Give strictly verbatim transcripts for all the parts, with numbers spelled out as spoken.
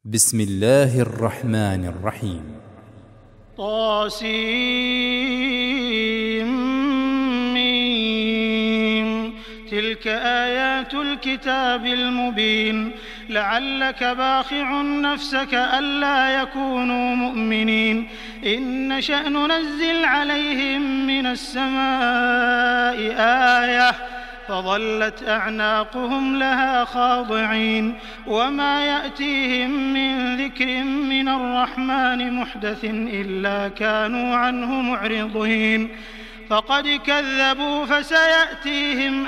بسم الله الرحمن الرحيم. طاسيم. تلك آيات الكتاب المبين. لعلك باخع نفسك ألا يكونوا مؤمنين إن نشأ ننزل عليهم من السماء آية فظلت أعناقهم لها خاضعين وما يأتيهم من ذكر من الرحمن محدث إلا كانوا عنه معرضين فقد كذبوا فسيأتيهم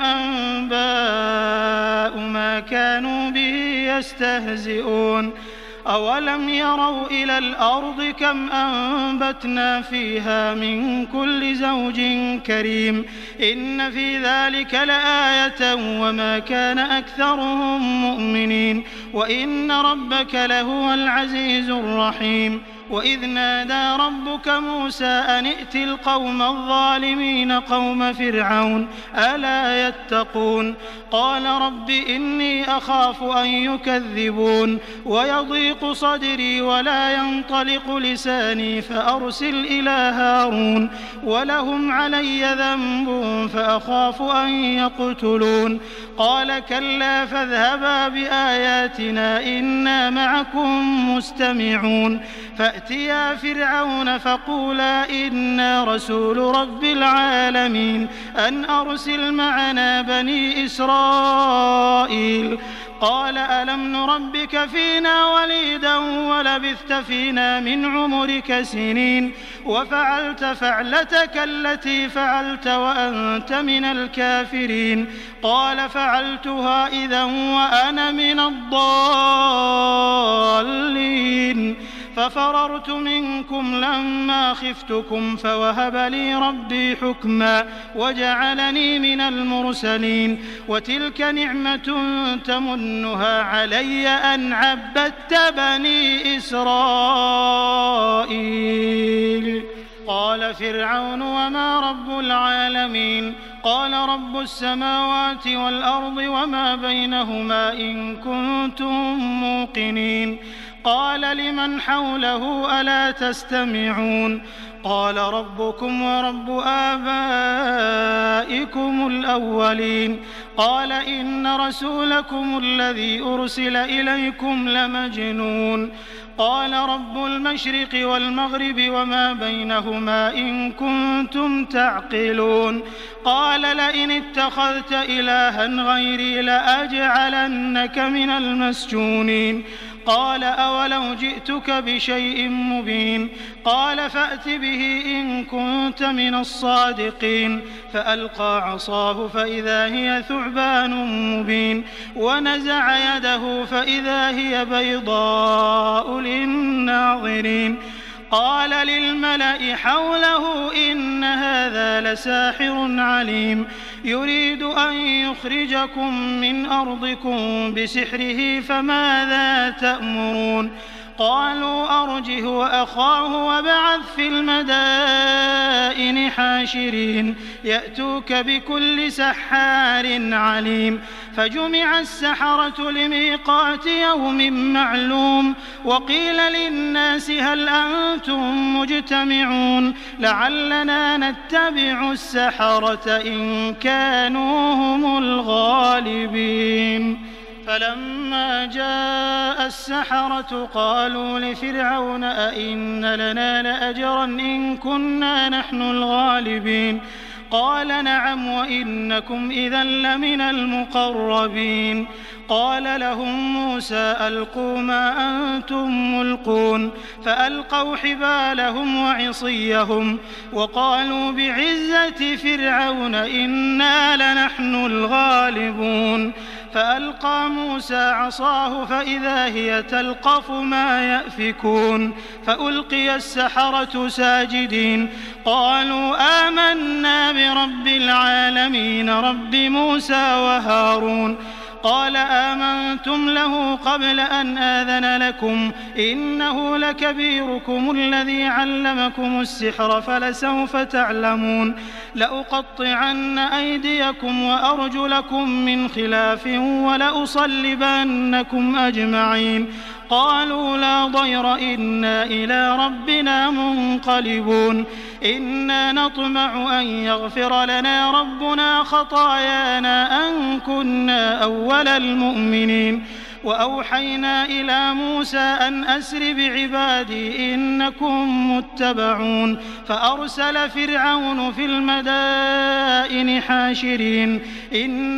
أنباء ما كانوا به يستهزئون أولم يروا إلى الأرض كم أنبتنا فيها من كل زوج كريم إن في ذلك لآية وما كان أكثرهم مؤمنين وإن ربك لهو العزيز الرحيم وإذ نادى ربك موسى أن ائت القوم الظالمين قوم فرعون ألا يتقون قال رب إني أخاف أن يكذبون ويضيق صدري ولا ينطلق لساني فأرسل إلى هارون ولهم علي ذنب فأخاف أن يقتلون قال كلا فاذهبا بآياتنا إنا معكم مستمعون فأتيا فرعون فقولا إنا رسول رب العالمين أن أرسل معنا بني إسرائيل قال ألم نربك فينا وليدا ولبثت فينا من عمرك سنين وفعلت فعلتك التي فعلت وأنت من الكافرين قال فعلتها إذا وأنا من الضالين ففررت منكم لما خفتكم فوهب لي ربي حكما وجعلني من المرسلين وتلك نعمة تمنها علي أن عبدت بني إسرائيل قال فرعون وما رب العالمين قال رب السماوات والأرض وما بينهما إن كنتم موقنين قال لمن حوله ألا تستمعون قال ربكم ورب آبائكم الأولين قال إن رسولكم الذي أرسل إليكم لمجنون قال رب المشرق والمغرب وما بينهما إن كنتم تعقلون قال لئن اتخذت إلها غيري لأجعلنك من المسجونين قال أولو جئتك بشيء مبين قال فأت به إن كنت من الصادقين فألقى عصاه فإذا هي ثعبان مبين ونزع يده فإذا هي بيضاء للناظرين قال للملأ حوله إن هذا لساحر عليم يريد أن يخرجكم من أرضكم بسحره فماذا تأمرون قالوا أرجه وأخاه وابعث في المدائن حاشرين يأتوك بكل سحار عليم فجمع السحرة لميقات يوم معلوم وقيل للناس هل أنتم مجتمعون لعلنا نتبع السحرة إن كانوا هم الغالبين فلما جاء السحرة قالوا لفرعون أئن لنا لأجرا إن كنا نحن الغالبين قال نعم وإنكم إذا لمن المقربين قال لهم موسى ألقوا ما أنتم ملقون فألقوا حبالهم وعصيهم وقالوا بعزة فرعون إنا لنحن الغالبون فألقى موسى عصاه فإذا هي تلقف ما يأفكون فألقي السحرة ساجدين قالوا آمنا برب العالمين رب موسى وهارون قال آمنتم له قبل أن آذن لكم إنه لكبيركم الذي علمكم السحر فلسوف تعلمون لأقطعن أيديكم وأرجلكم من خلاف ولأصلبنكم أجمعين قالوا لا ضير إنا إلى ربنا منقلبون إنا نطمع أن يغفر لنا ربنا خطايانا أن كنا أول المؤمنين وأوحينا إلى موسى أن أسر بعبادي إنكم متبعون فأرسل فرعون في المدائن حاشرين إن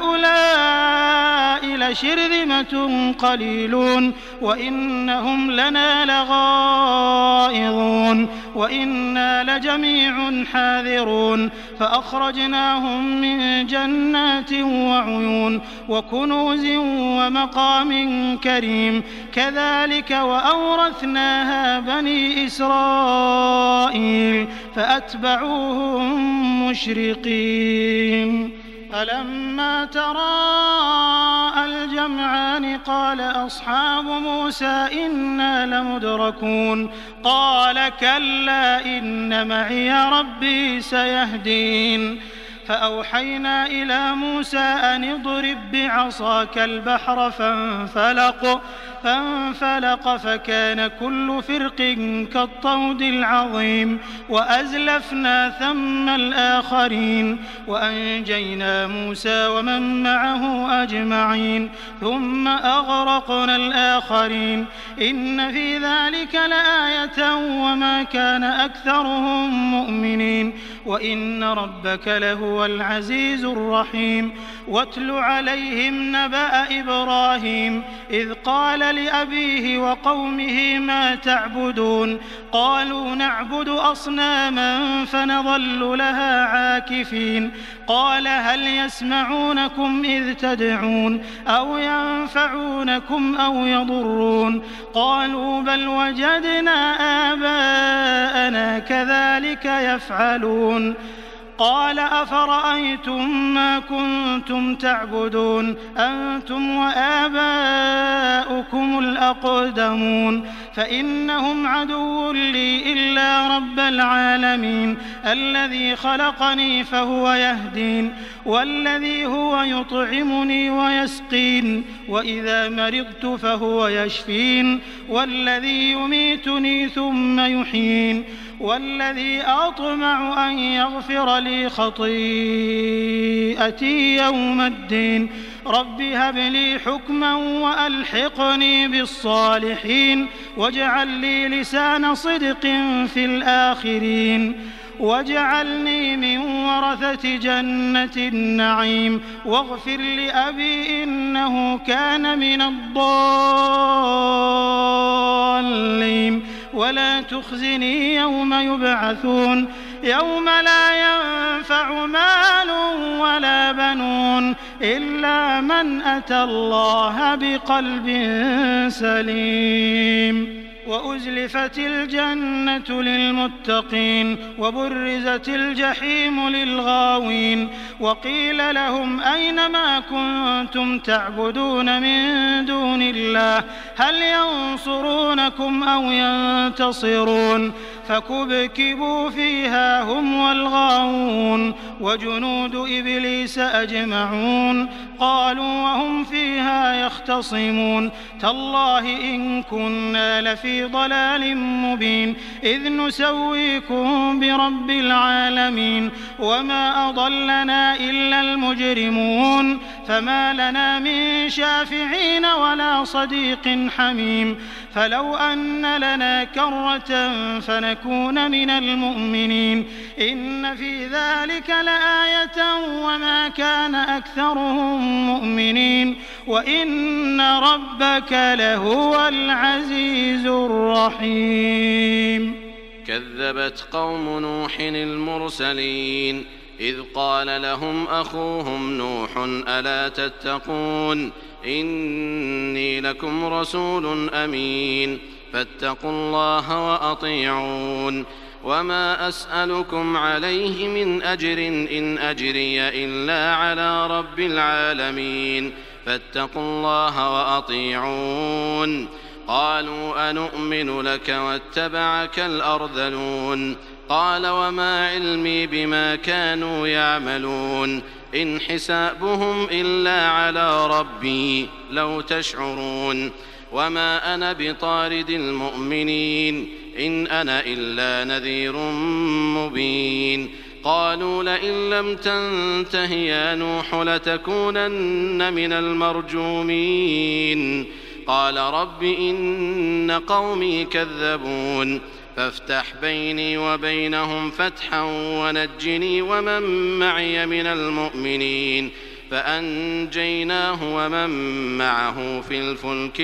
هؤلاء لشرذمة قليلون وإنهم لنا لغائظون وإنا لجميع حاذرون فأخرجناهم من جنات وعيون وكنوز ومقام كريم كذلك وأورثناها بني إسرائيل فأتبعوهم مشرقين فلما تراءى الجمعان قال أصحاب موسى إنا لمدركون قال كلا إن معي ربي سيهدين فأوحينا إلى موسى أن اضرب بعصاك البحر فانفلق فانفلق فكان كل فرق كالطود العظيم وأزلفنا ثم الآخرين وأنجينا موسى ومن معه أجمعين ثم أغرقنا الآخرين إن في ذلك لآية وما كان أكثرهم مؤمنين وإن ربك لهو العزيز الرحيم واتل عليهم نبأ إبراهيم إذ قال لأبيه وقومه ما تعبدون قالوا نعبد أصناما فنظل لها عاكفين قال هل يسمعونكم إذ تدعون أو ينفعونكم أو يضرون قالوا بل وجدنا آباءنا كذلك يفعلون قال أفرأيتم ما كنتم تعبدون أنتم وآباؤكم الأقدمون فإنهم عدو لي إلا رب العالمين الذي خلقني فهو يهدين والذي هو يطعمني ويسقين وإذا مرضت فهو يشفين والذي يميتني ثم يحيين والذي أطمع أن يغفر لي خطيئتي يوم الدين رب هب لي حكما وألحقني بالصالحين واجعل لي لسان صدق في الآخرين واجعلني من ورثة جنة النعيم واغفر لأبي إنه كان من الضالين ولا تخزني يوم يبعثون يوم لا ينفع مال ولا بنون إلا من أتى الله بقلب سليم وأزلفت الجنة للمتقين وبرزت الجحيم للغاوين وقيل لهم أين ما كنتم تعبدون من دون الله هل ينصرونكم أو ينتصرون فكبكبوا فيها هم والغاوون وجنود إبليس أجمعون قالوا وهم فيها يختصمون تالله إن كنا لفي ضلال مبين إذ نسويكم برب العالمين وما أضلنا إلا المجرمون فما لنا من شافعين ولا صديق حميم فلو أن لنا كرة فنكون من المؤمنين إن في ذلك لآية وما كان أكثرهم مؤمنين وإن ربك لهو العزيز الرحيم كذبت قوم نوح المرسلين إذ قال لهم أخوهم نوح ألا تتقون إني لكم رسول أمين فاتقوا الله وأطيعون وما أسألكم عليه من أجر إن أجري إلا على رب العالمين فاتقوا الله وأطيعون قالوا أنؤمن لك واتبعك الأرذلون قال وما علمي بما كانوا يعملون إن حسابهم إلا على ربي لو تشعرون وما أنا بطارد المؤمنين إن أنا إلا نذير مبين قالوا لئن لم تنته يا نوح لتكونن من المرجومين قال رب إن قومي كذبون فافتح بيني وبينهم فتحا ونجني ومن معي من المؤمنين فأنجيناه ومن معه في الفلك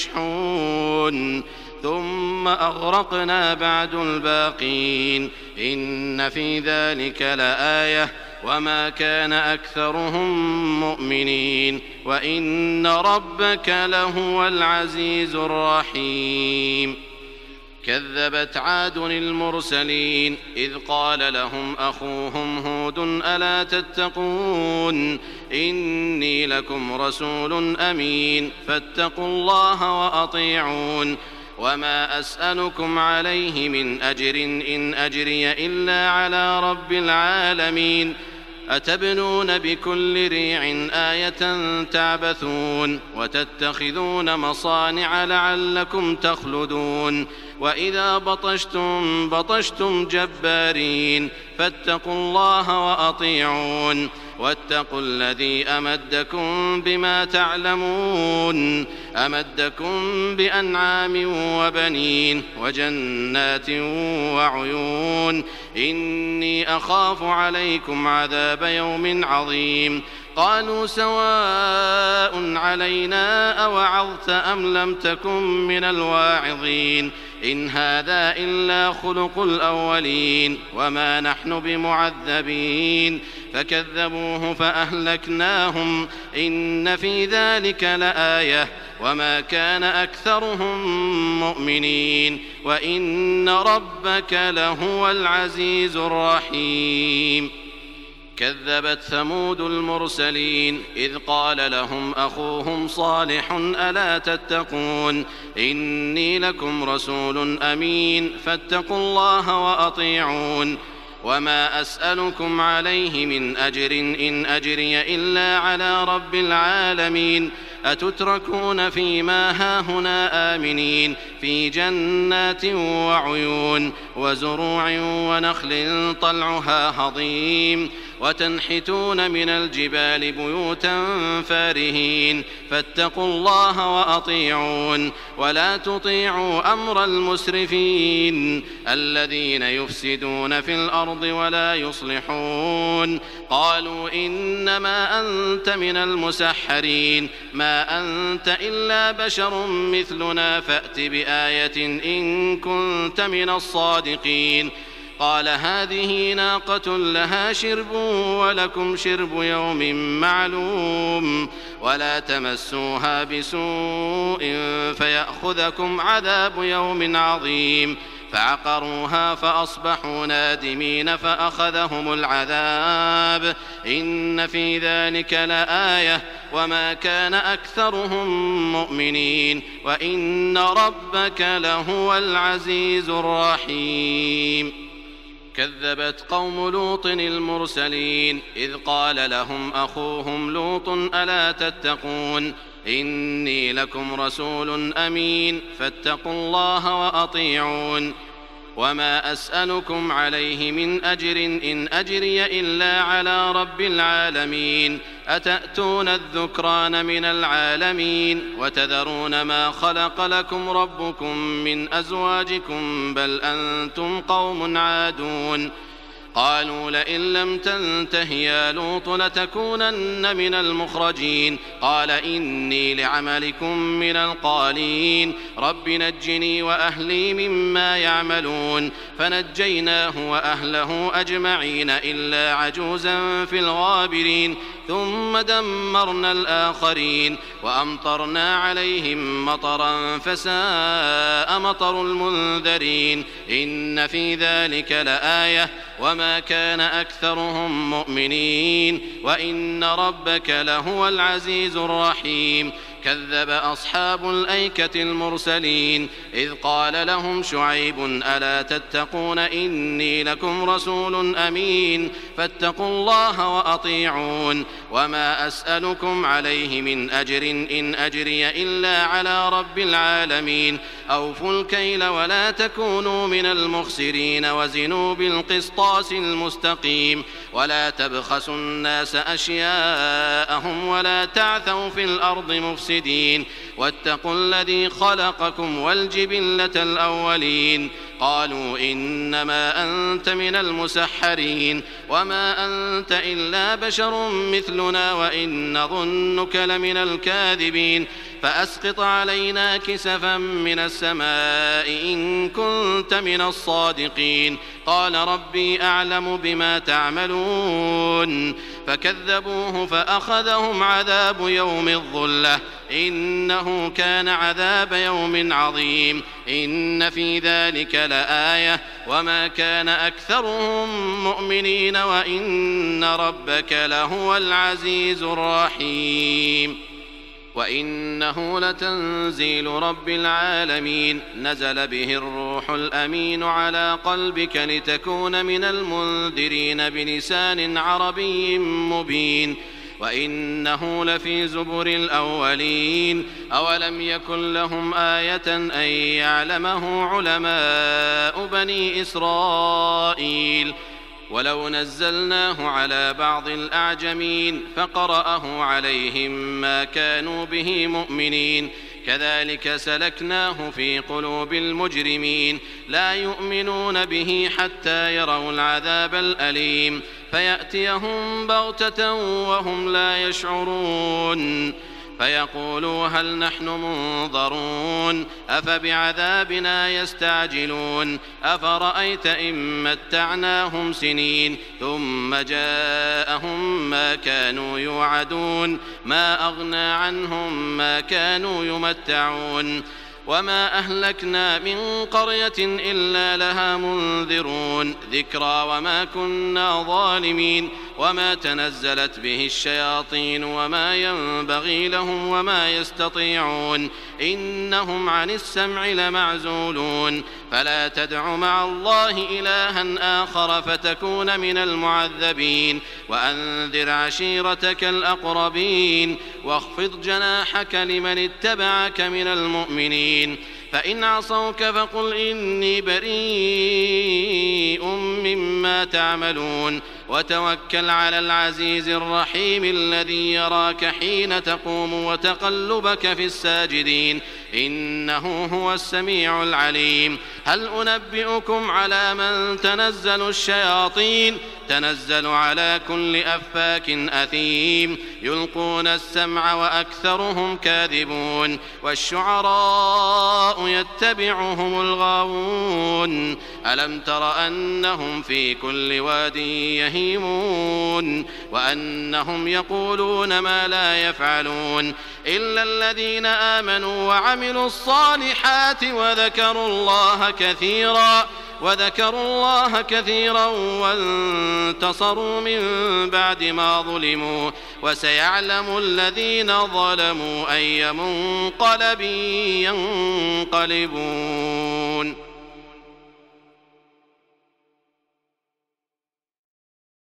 المشحون ثم أغرقنا بعد الباقين إن في ذلك لآية وما كان أكثرهم مؤمنين وإن ربك لهو العزيز الرحيم كذبت عاد المرسلين إذ قال لهم أخوهم هود ألا تتقون إني لكم رسول أمين فاتقوا الله وأطيعون وما أسألكم عليه من أجر إن أجري إلا على رب العالمين أتبنون بكل ريع آية تعبثون وتتخذون مصانع لعلكم تخلدون وإذا بطشتم بطشتم جبارين فاتقوا الله وأطيعون واتقوا الذي أمدكم بما تعلمون أمدكم بأنعام وبنين وجنات وعيون إني أخاف عليكم عذاب يوم عظيم قالوا سواء علينا أوعظت أم لم تكن من الواعظين إن هذا إلا خلق الأولين وما نحن بمعذبين فكذبوه فأهلكناهم إن في ذلك لآية وما كان أكثرهم مؤمنين وإن ربك لهو العزيز الرحيم كذبت ثمود المرسلين إذ قال لهم أخوهم صالح ألا تتقون إني لكم رسول أمين فاتقوا الله وأطيعون وما أسألكم عليه من أجر إن أجري إلا على رب العالمين أتتركون فيما هاهنا آمنين في جنات وعيون وزروع ونخل طلعها هضيم وتنحتون من الجبال بيوتا فارهين فاتقوا الله وأطيعون ولا تطيعوا أمر المسرفين الذين يفسدون في الأرض ولا يصلحون قالوا إنما أنت من المسحرين ما أنت إلا بشر مثلنا فأت بآية إن كنت من الصادقين قال هذه ناقة لها شرب ولكم شرب يوم معلوم ولا تمسوها بسوء فيأخذكم عذاب يوم عظيم فعقروها فأصبحوا نادمين فأخذهم العذاب إن في ذلك لآية وما كان أكثرهم مؤمنين وإن ربك لهو العزيز الرحيم كذبت قوم لوط المرسلين إذ قال لهم أخوهم لوط ألا تتقون إني لكم رسول أمين فاتقوا الله وأطيعون وما أسألكم عليه من أجر إن أجري إلا على رب العالمين أتأتون الذكران من العالمين وتذرون ما خلق لكم ربكم من أزواجكم بل أنتم قوم عادون قالوا لئن لم تنته يا لوط لتكونن من المخرجين قال إني لعملكم من القالين رب نجني وأهلي مما يعملون فنجيناه وأهله أجمعين إلا عجوزا في الغابرين ثم دمرنا الآخرين وأمطرنا عليهم مطرا فساء مطر المنذرين إن في ذلك لآية وما كان أكثرهم مؤمنين وإن ربك لهو العزيز الرحيم كذب أصحاب الأيكة المرسلين إذ قال لهم شعيب ألا تتقون إني لكم رسول أمين فاتقوا الله وأطيعون وما أسألكم عليه من أجر إن أجري إلا على رب العالمين أوفوا الكيل ولا تكونوا من المخسرين وزنوا بالقسطاس المستقيم ولا تبخسوا الناس أشياءهم ولا تعثوا في الأرض مفسدين واتقوا الذي خلقكم والجبلة الأولين قالوا إنما أنت من المسحرين وما أنت إلا بشر مثلنا وإن نظنك لمن الكاذبين فأسقط علينا كسفا من السماء إن كنت من الصادقين قال ربي أعلم بما تعملون فكذبوه فأخذهم عذاب يوم الظلة إنه كان عذاب يوم عظيم إن في ذلك لآية وما كان أكثرهم مؤمنين وإن ربك لهو العزيز الرحيم وإنه لتنزيل رب العالمين نزل به الروح الأمين على قلبك لتكون من المنذرين بلسان عربي مبين وإنه لفي زبر الأولين أولم يكن لهم آية أن يعلمه علماء بني إسرائيل ولو نزلناه على بعض الأعجمين فقرأه عليهم ما كانوا به مؤمنين كذلك سلكناه في قلوب المجرمين لا يؤمنون به حتى يروا العذاب الأليم فيأتيهم بغتة وهم لا يشعرون فيقولوا هل نحن منظرون أفبعذابنا يستعجلون أفرأيت إن متعناهم سنين ثم جاءهم ما كانوا يوعدون ما أغنى عنهم ما كانوا يمتعون وما أهلكنا من قرية إلا لها منذرون ذكرى وما كنا ظالمين وما تنزلت به الشياطين وما ينبغي لهم وما يستطيعون إنهم عن السمع لمعزولون فلا تدع مع الله إلها آخر فتكون من المعذبين وأنذر عشيرتك الأقربين واخفض جناحك لمن اتبعك من المؤمنين فإن عصوك فقل إني بريء مما تعملون وتوكل على العزيز الرحيم الذي يراك حين تقوم وتقلبك في الساجدين إنه هو السميع العليم هل أنبئكم على من تنزل الشياطين تنزل على كل أفاك أثيم يلقون السمع وأكثرهم كاذبون والشعراء يتبعهم الغاوون ألم تر أنهم في كل واد يهيمون وأنهم يقولون ما لا يفعلون إلا الذين آمنوا وعملوا الصالحات وذكروا الله كثيرا وذكروا الله كثيرا وانتصروا من بعد ما ظلموا وسيعلم الذين ظلموا أي منقلب ينقلبون.